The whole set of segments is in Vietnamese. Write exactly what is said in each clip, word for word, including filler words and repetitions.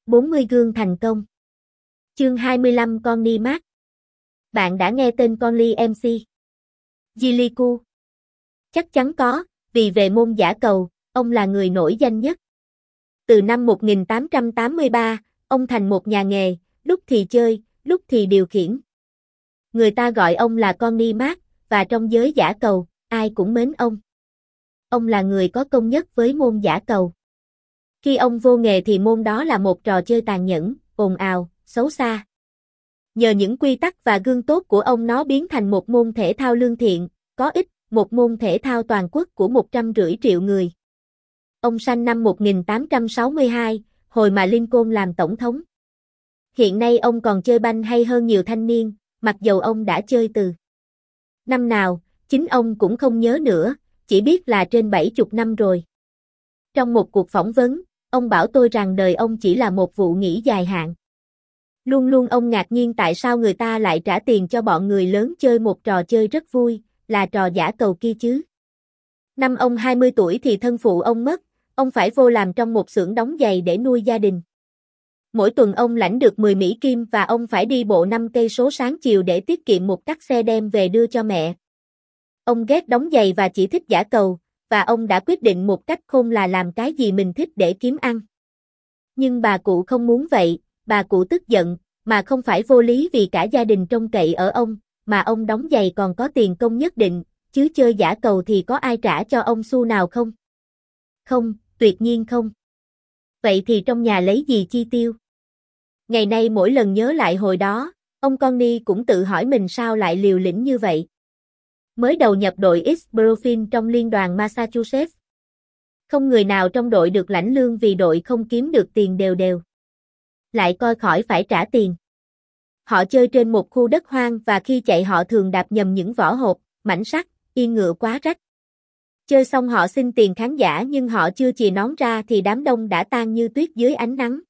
bốn mươi gương thành công. Chương hai mươi lăm Connie Mack. Bạn đã nghe tên Connie em xê Gilliku? Chắc chắn có, vì về môn dã cầu, ông là người nổi danh nhất. Từ năm một nghìn tám trăm tám mươi ba, ông thành một nhà nghề, lúc thì chơi, lúc thì điều khiển. Người ta gọi ông là Connie Mack, và trong giới dã cầu, ai cũng mến ông. Ông là người có công nhất với môn dã cầu. Khi ông vô nghề thì môn đó là một trò chơi tàn nhẫn, ồn ào, xấu xa. Nhờ những quy tắc và gương tốt của ông nó biến thành một môn thể thao lương thiện, có ích, một môn thể thao toàn quốc của một trăm rưỡi triệu người. Ông sanh năm một nghìn tám trăm sáu mươi hai, hồi mà Lincoln làm tổng thống. Hiện nay ông còn chơi banh hay hơn nhiều thanh niên, mặc dầu ông đã chơi từ năm nào, chính ông cũng không nhớ nữa, chỉ biết là trên bảy mươi năm rồi. Trong một cuộc phỏng vấn, ông bảo tôi rằng đời ông chỉ là một vụ nghỉ dài hạn. Luôn luôn ông ngạc nhiên tại sao người ta lại trả tiền cho bọn người lớn chơi một trò chơi rất vui, là trò dã cầu kia chứ. Năm ông hai mươi tuổi thì thân phụ ông mất, ông phải vô làm trong một xưởng đóng giày để nuôi gia đình. Mỗi tuần ông lãnh được mười Mỹ Kim và ông phải đi bộ năm cây số sáng chiều để tiết kiệm một cắt xe đem về đưa cho mẹ. Ông ghét đóng giày và chỉ thích dã cầu, và ông đã quyết định một cách khôn là làm cái gì mình thích để kiếm ăn. Nhưng bà cụ không muốn vậy, bà cụ tức giận, mà không phải vô lý vì cả gia đình trông cậy ở ông, mà ông đóng giày còn có tiền công nhất định, chứ chơi dã cầu thì có ai trả cho ông xu nào không? Không, tuyệt nhiên không. Vậy thì trong nhà lấy gì chi tiêu? Ngày nay mỗi lần nhớ lại hồi đó, ông Connie cũng tự hỏi mình sao lại liều lĩnh như vậy. Mới đầu nhập đội East Borough trong liên đoàn Massachusetts. Không người nào trong đội được lãnh lương vì đội không kiếm được tiền đều đều. Lại coi khỏi phải trả tiền. Họ chơi trên một khu đất hoang và khi chạy họ thường đạp nhầm những vỏ hộp, mảnh sắt, yên ngựa quá rách. Chơi xong họ xin tiền khán giả nhưng họ chưa chìa nón ra thì đám đông đã tan như tuyết dưới ánh nắng.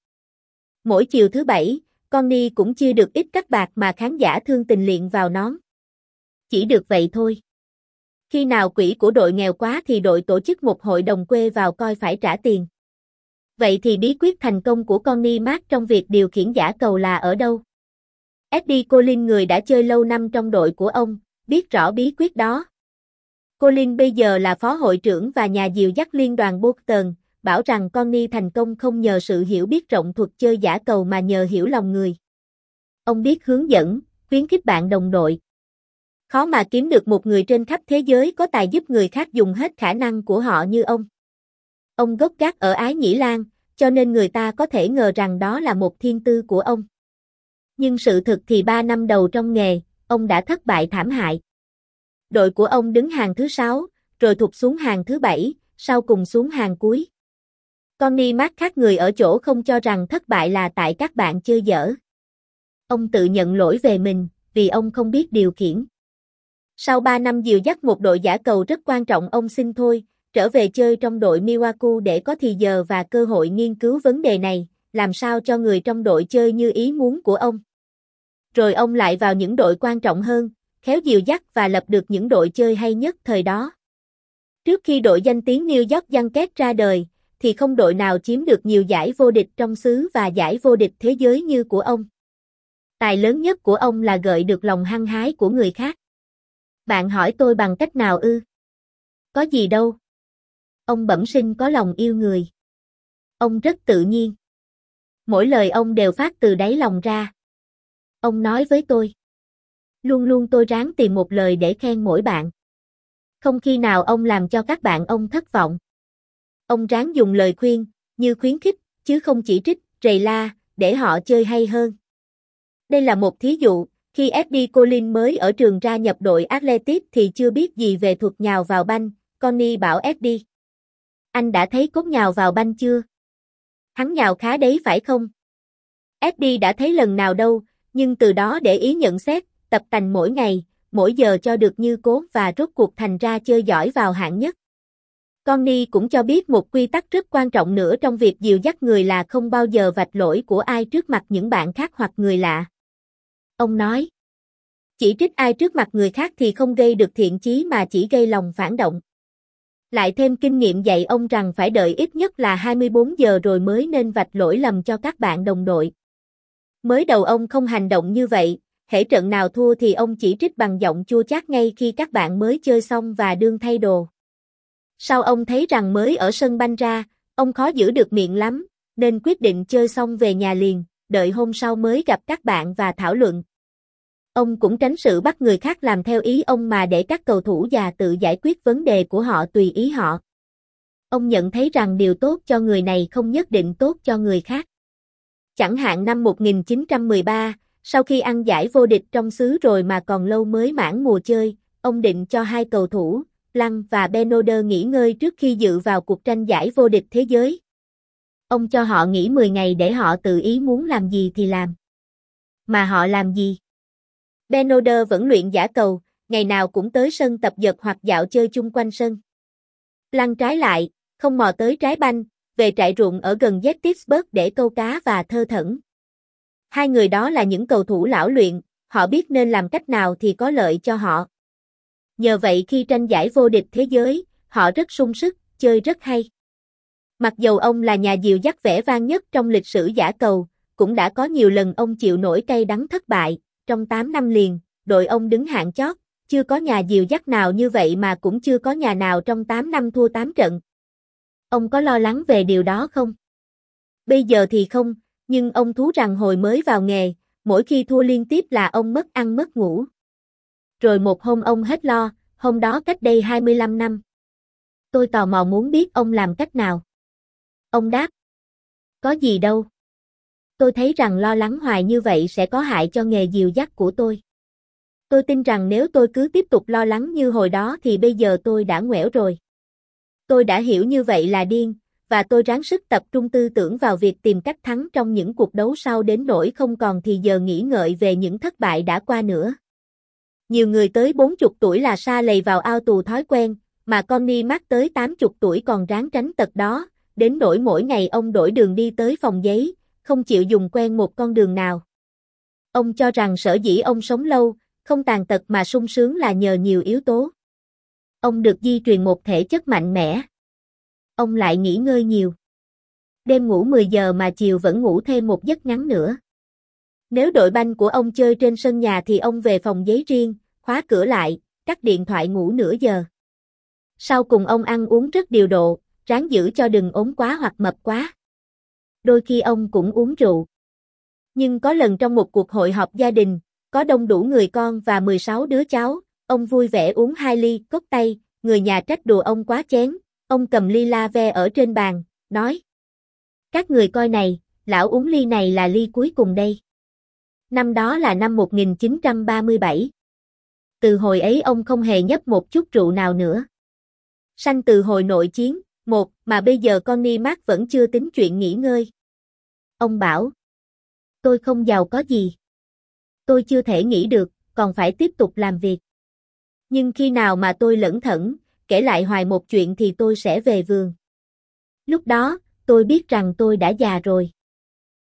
Mỗi chiều thứ bảy, Connie cũng chia được ít các bạc mà khán giả thương tình liệng vào nón. Chỉ được vậy thôi. Khi nào quỹ của đội nghèo quá thì đội tổ chức một hội đồng quê vào coi phải trả tiền. Vậy thì bí quyết thành công của Connie Mack trong việc điều khiển dã cầu là ở đâu? Eddie Collins, người đã chơi lâu năm trong đội của ông, biết rõ bí quyết đó. Collins bây giờ là phó hội trưởng và nhà dìu dắt liên đoàn Boston, bảo rằng Connie thành công không nhờ sự hiểu biết rộng thuật chơi dã cầu mà nhờ hiểu lòng người. Ông biết hướng dẫn, khuyến khích bạn đồng đội. Khó mà kiếm được một người trên khắp thế giới có tài giúp người khác dùng hết khả năng của họ như ông. Ông gốc gác ở Ái Nhĩ Lan, cho nên người ta có thể ngờ rằng đó là một thiên tư của ông. Nhưng sự thực thì ba năm đầu trong nghề, ông đã thất bại thảm hại. Đội của ông đứng hàng thứ sáu, rồi thụt xuống hàng thứ bảy, sau cùng xuống hàng cuối. Connie Mack khác người ở chỗ không cho rằng thất bại là tại các bạn chơi dở. Ông tự nhận lỗi về mình, vì ông không biết điều khiển. Sau ba năm dìu dắt một đội dã cầu rất quan trọng, ông xin thôi, trở về chơi trong đội Milwaukee để có thì giờ và cơ hội nghiên cứu vấn đề này, làm sao cho người trong đội chơi như ý muốn của ông. Rồi ông lại vào những đội quan trọng hơn, khéo dìu dắt và lập được những đội chơi hay nhất thời đó. Trước khi đội danh tiếng New York Yankees ra đời, thì không đội nào chiếm được nhiều giải vô địch trong xứ và giải vô địch thế giới như của ông. Tài lớn nhất của ông là gợi được lòng hăng hái của người khác. Bạn hỏi tôi bằng cách nào ư? Có gì đâu. Ông bẩm sinh có lòng yêu người. Ông rất tự nhiên. Mỗi lời ông đều phát từ đáy lòng ra. Ông nói với tôi. Luôn luôn tôi ráng tìm một lời để khen mỗi bạn. Không khi nào ông làm cho các bạn ông thất vọng. Ông ráng dùng lời khuyên, như khuyến khích, chứ không chỉ trích, rầy la, để họ chơi hay hơn. Đây là một thí dụ, khi Eddie Collins mới ở trường ra nhập đội Athletics thì chưa biết gì về thuật nhào vào banh, Connie bảo Eddie. Anh đã thấy cốt nhào vào banh chưa? Hắn nhào khá đấy phải không? Eddie đã thấy lần nào đâu, nhưng từ đó để ý nhận xét, tập tành mỗi ngày, mỗi giờ cho được như cố và rốt cuộc thành ra chơi giỏi vào hạng nhất. Connie cũng cho biết một quy tắc rất quan trọng nữa trong việc dìu dắt người là không bao giờ vạch lỗi của ai trước mặt những bạn khác hoặc người lạ. Ông nói, chỉ trích ai trước mặt người khác thì không gây được thiện chí mà chỉ gây lòng phản động. Lại thêm kinh nghiệm dạy ông rằng phải đợi ít nhất là hai mươi bốn giờ rồi mới nên vạch lỗi lầm cho các bạn đồng đội. Mới đầu ông không hành động như vậy, hễ trận nào thua thì ông chỉ trích bằng giọng chua chát ngay khi các bạn mới chơi xong và đương thay đồ. Sau ông thấy rằng mới ở sân banh ra, ông khó giữ được miệng lắm, nên quyết định chơi xong về nhà liền, đợi hôm sau mới gặp các bạn và thảo luận. Ông cũng tránh sự bắt người khác làm theo ý ông mà để các cầu thủ già tự giải quyết vấn đề của họ tùy ý họ. Ông nhận thấy rằng điều tốt cho người này không nhất định tốt cho người khác. Chẳng hạn năm một nghìn chín trăm mười ba, sau khi ăn giải vô địch trong xứ rồi mà còn lâu mới mãn mùa chơi, ông định cho hai cầu thủ, Lăng và Benoder nghỉ ngơi trước khi dự vào cuộc tranh giải vô địch thế giới. Ông cho họ nghỉ mười ngày để họ tự ý muốn làm gì thì làm. Mà họ làm gì? Benoder vẫn luyện giã cầu, ngày nào cũng tới sân tập dượt hoặc dạo chơi chung quanh sân. Lăng trái lại, không mò tới trái banh, về trại ruộng ở gần Gettysburg để câu cá và thơ thẩn. Hai người đó là những cầu thủ lão luyện, họ biết nên làm cách nào thì có lợi cho họ. Nhờ vậy khi tranh giải vô địch thế giới, họ rất sung sức, chơi rất hay. Mặc dầu ông là nhà dìu dắt vẻ vang nhất trong lịch sử giã cầu, cũng đã có nhiều lần ông chịu nổi cay đắng thất bại. Trong tám năm liền, đội ông đứng hạng chót, chưa có nhà dìu dắt nào như vậy mà cũng chưa có nhà nào trong tám năm thua tám trận. Ông có lo lắng về điều đó không? Bây giờ thì không, nhưng ông thú rằng hồi mới vào nghề, mỗi khi thua liên tiếp là ông mất ăn mất ngủ. Rồi một hôm ông hết lo, hôm đó cách đây hai mươi lăm năm. Tôi tò mò muốn biết ông làm cách nào. Ông đáp: có gì đâu. Tôi thấy rằng lo lắng hoài như vậy sẽ có hại cho nghề dìu dắt của tôi. Tôi tin rằng nếu tôi cứ tiếp tục lo lắng như hồi đó thì bây giờ tôi đã ngoẻo rồi. Tôi đã hiểu như vậy là điên, và tôi ráng sức tập trung tư tưởng vào việc tìm cách thắng trong những cuộc đấu sau đến nỗi không còn thì giờ nghĩ ngợi về những thất bại đã qua nữa. Nhiều người tới bốn mươi tuổi là sa lầy vào ao tù thói quen, mà Connie Mack tới tám mươi tuổi còn ráng tránh tật đó, đến nỗi mỗi ngày ông đổi đường đi tới phòng giấy, không chịu dùng quen một con đường nào. Ông cho rằng sở dĩ ông sống lâu, không tàn tật mà sung sướng là nhờ nhiều yếu tố. Ông được di truyền một thể chất mạnh mẽ. Ông lại nghỉ ngơi nhiều. Đêm ngủ mười giờ mà chiều vẫn ngủ thêm một giấc ngắn nữa. Nếu đội banh của ông chơi trên sân nhà thì ông về phòng giấy riêng, khóa cửa lại, cắt điện thoại ngủ nửa giờ. Sau cùng ông ăn uống rất điều độ, ráng giữ cho đừng ốm quá hoặc mập quá. Đôi khi ông cũng uống rượu. Nhưng có lần trong một cuộc hội họp gia đình, có đông đủ người con và mười sáu đứa cháu, ông vui vẻ uống hai ly cốc tây, người nhà trách đùa ông quá chén, ông cầm ly la ve ở trên bàn, nói: các người coi này, lão uống ly này là ly cuối cùng đây. Năm đó là năm một nghìn chín trăm ba mươi bảy. Từ hồi ấy ông không hề nhấp một chút rượu nào nữa. Sanh từ hồi nội chiến, một, mà bây giờ Connie Mack vẫn chưa tính chuyện nghỉ ngơi. Ông bảo: tôi không giàu có gì. Tôi chưa thể nghỉ được, còn phải tiếp tục làm việc. Nhưng khi nào mà tôi lẩn thẩn, kể lại hoài một chuyện thì tôi sẽ về vườn. Lúc đó, tôi biết rằng tôi đã già rồi.